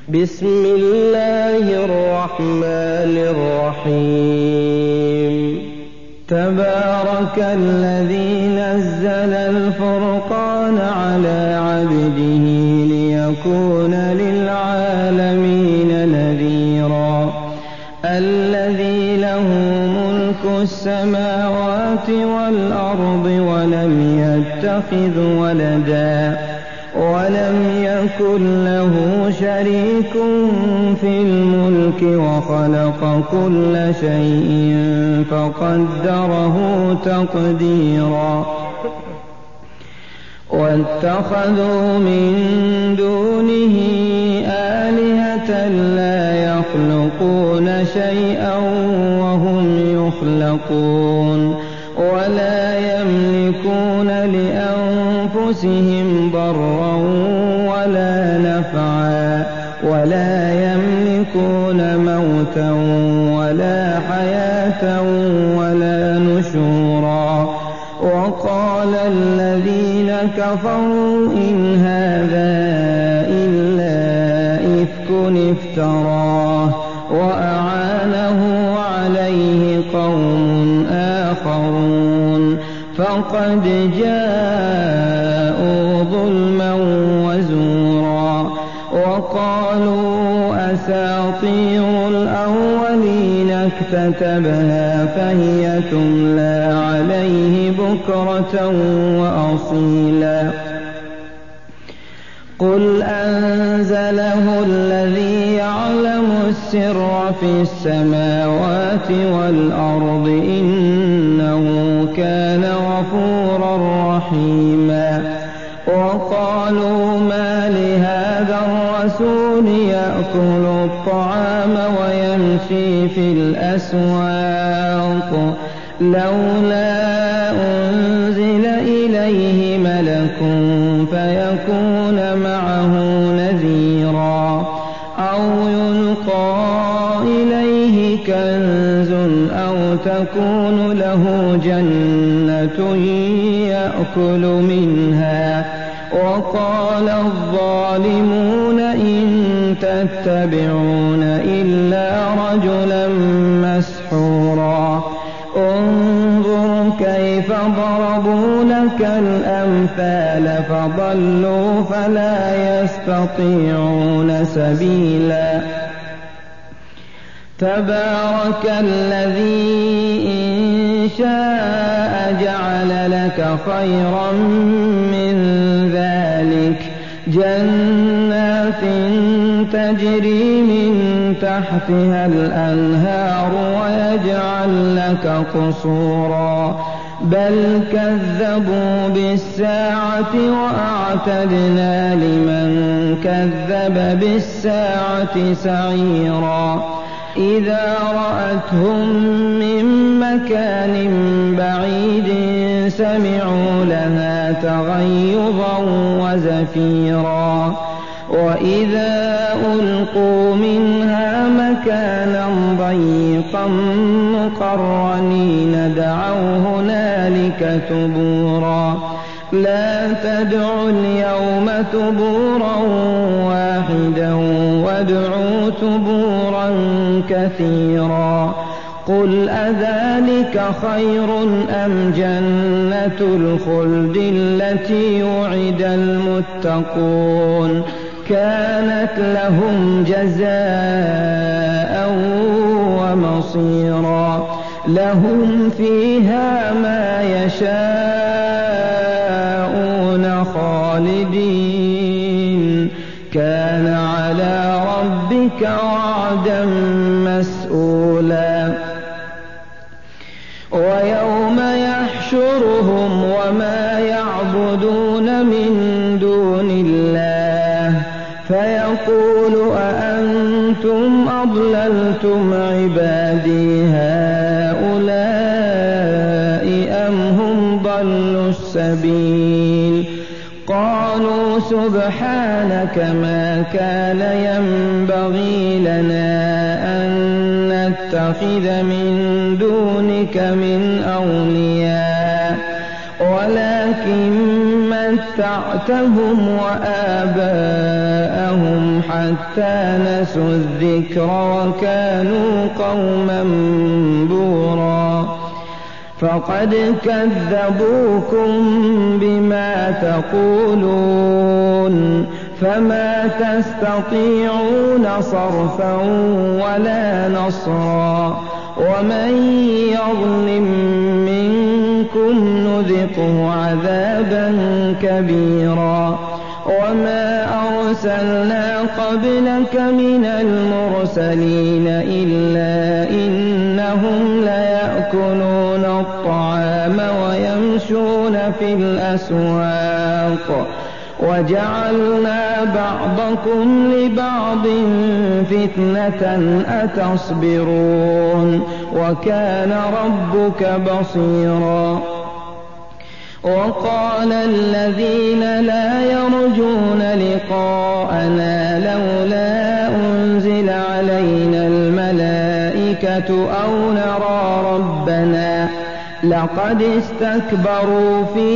بسم الله الرحمن الرحيم تبارك الذي نزل الفرقان على عبده ليكون للعالمين نذيرا الذي له ملك السماوات والأرض ولم يتخذ ولدا ولم يكن له شريك في الملك وخلق كل شيء فقدره تقديرا واتخذوا من دونه آلهة لا يخلقون شيئا وهم يخلقون ولا يملكون لأنفسهم ضرا ولا نفعا ولا يملكون موتا ولا حياة ولا نشورا وقال الذين كفروا إن هذا إلا إفك افتراه وأعانه عليه قوم آخرون فقد جاءوا ظلما وزورا وقالوا أساطير الأولين اكتتبها فهي تملى عليه بكرة وأصيلا قل أنزله الذي يعلم السر في السماوات والأرض إنه كان غفورا رحيما وقالوا ما لهذا الرسول يأكل الطعام ويمشي في الأسواق لولا أنزل إليه ملك فيكون معه نذيرا أو يلقى إليه كنز أو تكون له جنة يأكل منها وقال الظالمون إن تتبعون إلا رجلا مسحورا انظر كيف ضربوا لك الأمثال فضلوا فلا يستطيعون سبيلا تبارك الذي إن شاء جعل لك خيرا من ذلك جنات تجري من تحتها الأنهار ويجعل لك قصورا بل كذبوا بالساعة وأعتدنا لمن كذب بالساعة سعيرا إذا رأتهم من مكان بعيد سمعوا لها تغيظا وزفيرا وإذا ألقوا منها مكانا ضيقا مقرنين دعوا هنالك ثبورا لا تدعوا اليوم ثبورا واحدا وادعوا ثبورا كثيرا قل أذلك خير أم جنة الخلد التي وعد المتقون كانت لهم جزاء ومصيرا لهم فيها ما يشاءون خالدين كان على ربك وعدا مسئولا ويوم يحشرهم وما يعبدون من دون الله فيقول أأنتم أضللتم عبادي هؤلاء أم هم ضلوا السبيل قالوا سبحانك ما كان ينبغي لنا أن نتخذ من دونك من أولياء ولكن متعتهم وآباءهم حتى نسوا الذكر وكانوا قوما بورا فقد كذبوكم بما تقولون فما تستطيعون صرفا ولا نصرا ومن يظلم منكم نذقه عذابا كبيرا وما أرسلنا قبلك من المرسلين إلا إنهم ليأكلون الطعام ويمشون في الأسواق وجعلنا بعضكم لبعض فتنة أتصبرون وكان ربك بصيرا وقال الذين لا يرجون لقاءنا لولا أنزل علينا الملائكة أو نرى ربنا لقد استكبروا في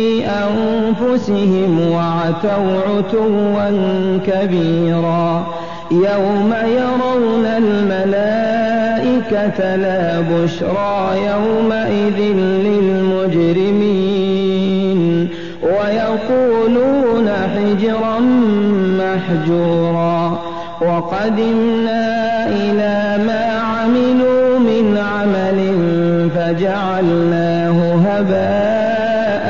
أنفسهم وعتوا عتوا كبيرا يوم يرون الملائكة لا بشرى يومئذ للمجرمين ويقولون حجرا محجورا وقدمنا إلى ما عملوا من عمل فجعلناه هباء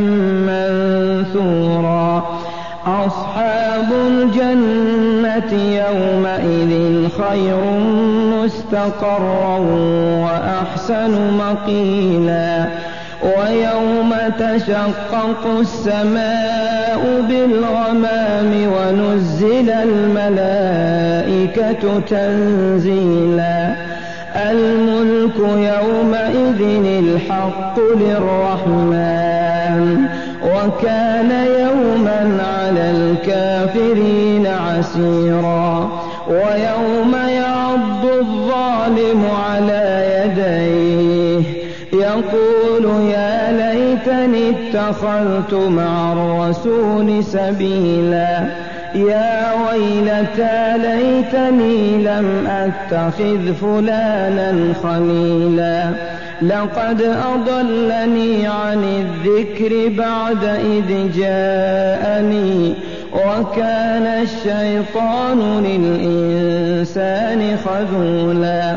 منثورا أصحاب الجنة يومئذ خير مستقرا وأحسن مقيلا ويوم تشقق السماء بالغمام ونزل الملائكة تنزيلا الملك يومئذ الحق للرحمن وكان يوما على الكافرين عسيرا ويوم يعض الظالم على يديه يقول يا ليتني اتخذت مع الرسول سبيلا يا ويلتى ليتني لم أتخذ فلانا خليلا لقد أضلني عن الذكر بعد إذ جاءني وكان الشيطان للإنسان خذولا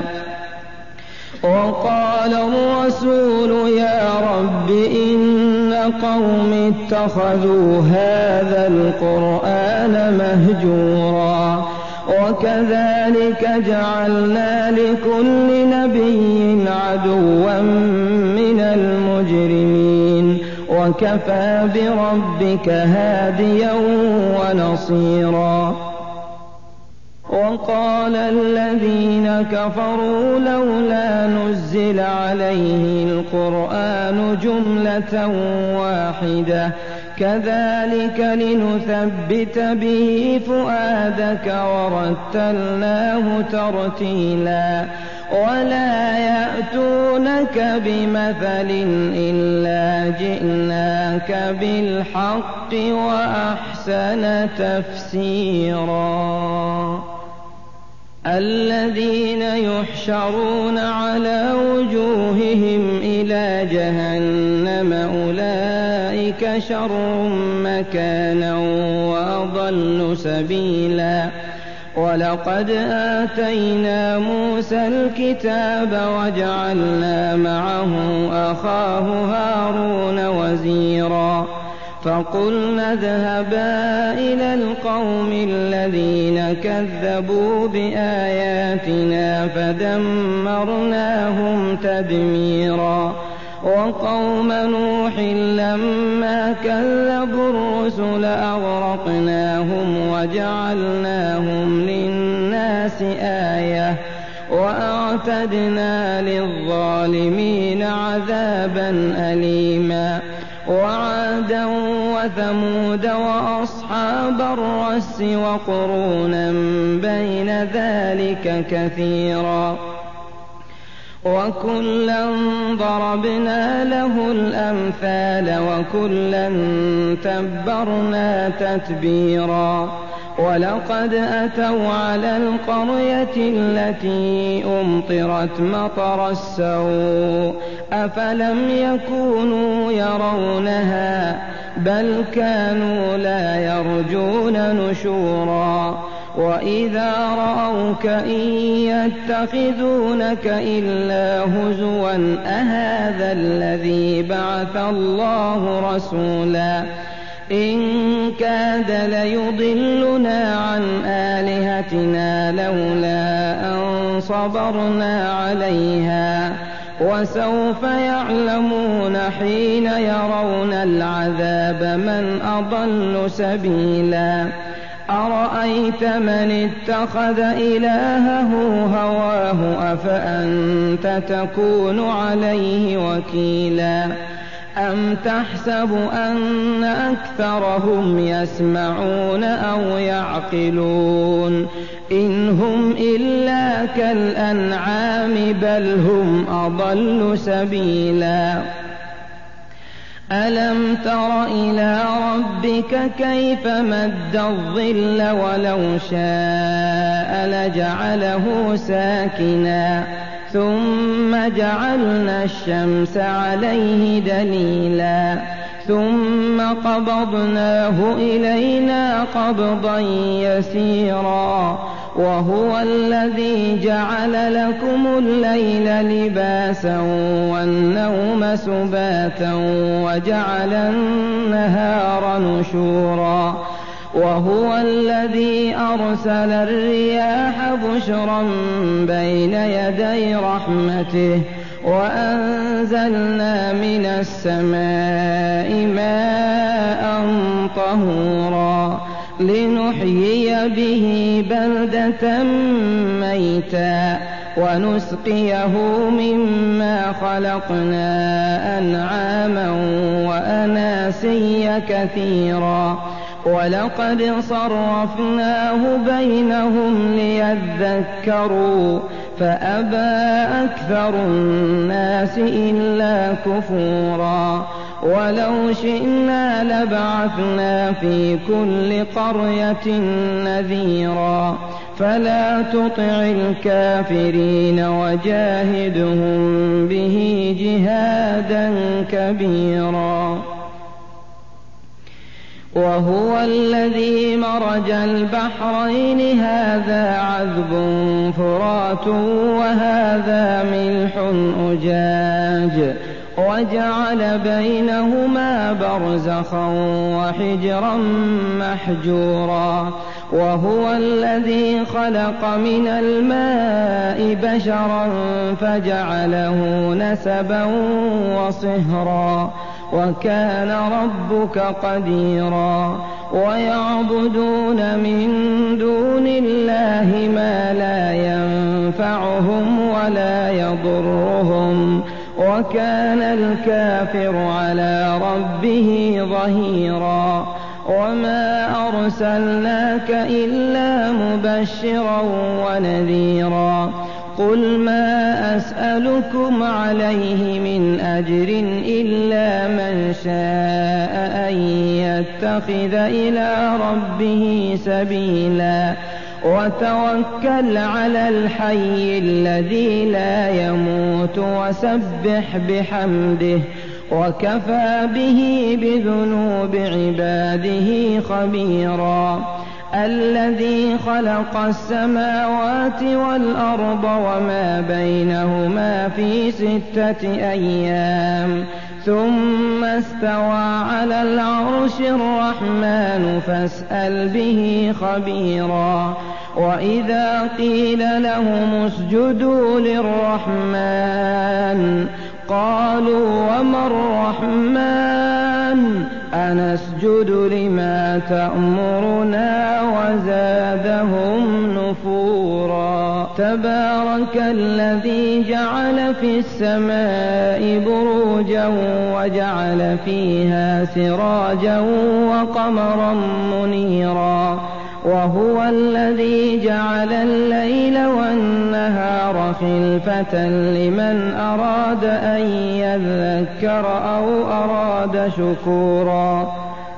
وقال الرسول يا رب إن قوم اتخذوا هذا القرآن مهجورا وكذلك جعلنا لكل نبي عدوا من المجرمين وكفى بربك هاديا ونصيرا وقال الذين كفروا لولا نزل عليه القرآن جملة واحدة كذلك لنثبت به فؤادك ورتلناه ترتيلا ولا يأتونك بمثل إلا جئناك بالحق وأحسن تفسيرا الذين يحشرون على وجوههم إلى جهنم أولئك شر مكانا وأضل سبيلا ولقد آتينا موسى الكتاب وجعلنا معه أخاه هارون وزيرا فقلنا اذهبا إلى القوم الذين كذبوا بآياتنا فدمرناهم تدميرا وقوم نوح لما كذبوا الرسل أغرقناهم وجعلناهم للناس آية وأعتدنا للظالمين عذابا أليما وعادا وثمود وأصحاب الرس وقرونا بين ذلك كثيرا وكلا ضربنا له الأمثال وكلا تبرنا تتبيرا ولقد أتوا على القرية التي أمطرت مطر السوء أفلم يكونوا يرونها بل كانوا لا يرجون نشورا وإذا رأوك إن يتخذونك إلا هزوا أهذا الذي بعث الله رسولا إن كاد ليضلنا عن آلهتنا لولا أن صبرنا عليها وسوف يعلمون حين يرون العذاب من أضل سبيلا أرأيت من اتخذ إلهه هواه أفأنت تكون عليه وكيلا أم تحسب أن أكثرهم يسمعون أو يعقلون إن هم إلا كالأنعام بل هم أضل سبيلا ألم تر إلى ربك كيف مد الظل ولو شاء لجعله ساكنا ثم جعلنا الشمس عليه دليلا ثم قبضناه إلينا قبضا يسيرا وهو الذي جعل لكم الليل لباسا والنوم سباتا وجعل النهار نشورا وهو الذي أرسل الرياح بشرا بين يدي رحمته وأنزلنا من السماء ماء طهورا لنحيي به بلدة ميتا ونسقيه مما خلقنا أنعاما وأناسيا كثيرا ولقد صرفناه بينهم ليذكروا فأبى أكثر الناس إلا كفورا ولو شئنا لبعثنا في كل قرية نذيرا فلا تطع الكافرين وجاهدهم به جهادا كبيرا وهو الذي مرج البحرين هذا عذب فرات وهذا ملح أجاج وجعل بينهما برزخا وحجرا محجورا وهو الذي خلق من الماء بشرا فجعله نسبا وصهرا وكان ربك قديرا ويعبدون من دون الله ما لا ينفعهم ولا يضرهم وكان الكافر على ربه ظهيرا وما أرسلناك إلا مبشرا ونذيرا قل ما أسألكم عليه من أجر إلا من شاء أن يتخذ إلى ربه سبيلا وتوكل على الحي الذي لا يموت وسبح بحمده وكفى به بذنوب عباده خبيرا الذي خلق السماوات والأرض وما بينهما في 6 أيام ثم استوى على العرش الرحمن فاسأل به خبيرا وإذا قيل لهم اسجدوا للرحمن قالوا وما الرحمن أنسجد لما تأمرنا وزادهم نفورا تبارك الذي جعل في السماء بروجا وجعل فيها سراجا وقمرا منيرا وهو الذي جعل الليل والنهار خلفة لمن أراد أن يذكر أو أراد شكورا.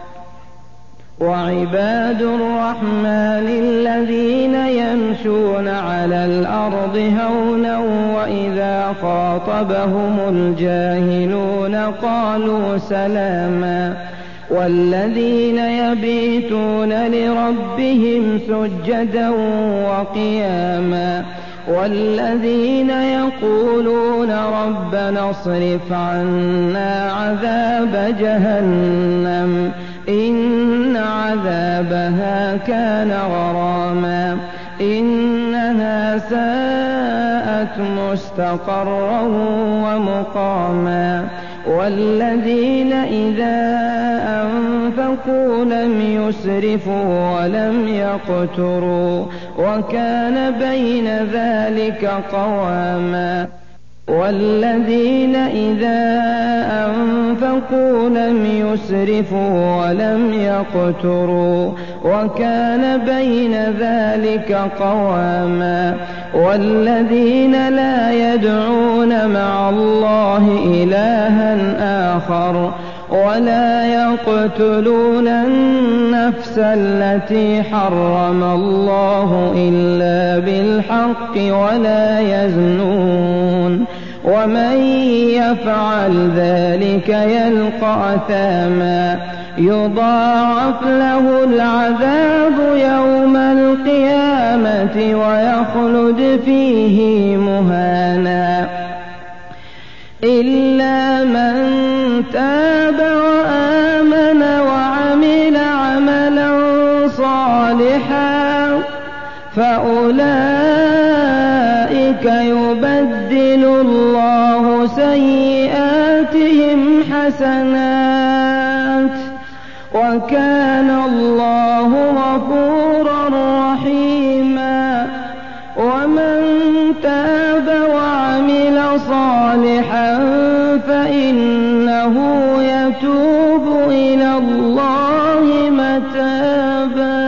وعباد الرحمن الذين يمشون على الأرض هونا وإذا خاطبهم الجاهلون قالوا سلاما. والذين يبيتون لربهم سجدا وقياما. والذين يقولون ربنا اصرف عنا عذاب جهنم إن عذابها كان غراما إنها ساءت مستقرا ومقاما. والذين إذا أنفقوا لم يسرفوا ولم يقتروا وكان بين ذلك قواما. والذين إذا أنفقوا لم يسرفوا ولم يقتروا وكان بين ذلك قواما. والذين لا يدعون مع الله إلها آخر ولا يقتلون النفس التي حرم الله إلا بالحق ولا يزنون ومن يفعل ذلك يلقى أثاما يضاعف له العذاب يوم القيامة ويخلد فيه مهانا إلا من تاب وآمن وعمل عملا صالحا فأولئك يبدل الله سيئاتهم حسنات وكان الله غفورا رحيما. ومن تاب وعمل صالحا فإنه يتوب إلى الله متابا.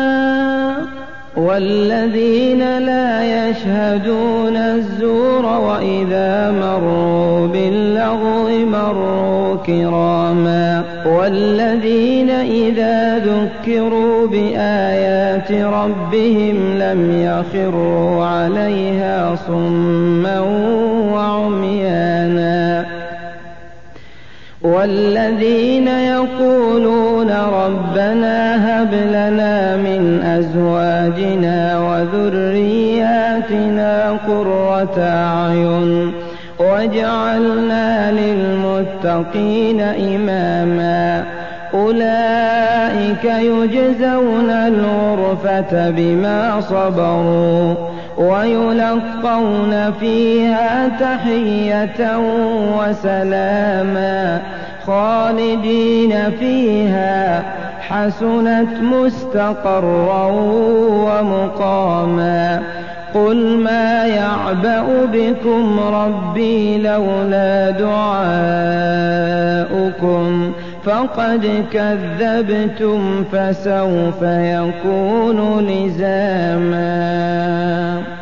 والذين لا يشهدون الزور وإذا مروا باللغو مروا كراما. والذين إذا ذكروا بآيات ربهم لم يخروا عليها صما وعميانا. والذين يقولون ربنا هب لنا من أزواجنا وذرياتنا قرة أعين واجعلنا للمتقين إماما. أولئك يجزون الغرفة بما صبروا ويلقون فيها تحية وسلاما خالدين فيها حسنت مستقرا ومقاما. قل ما يعبأ بكم ربي لولا دعاؤكم فقد كذبتم فسوف يكون لزاما.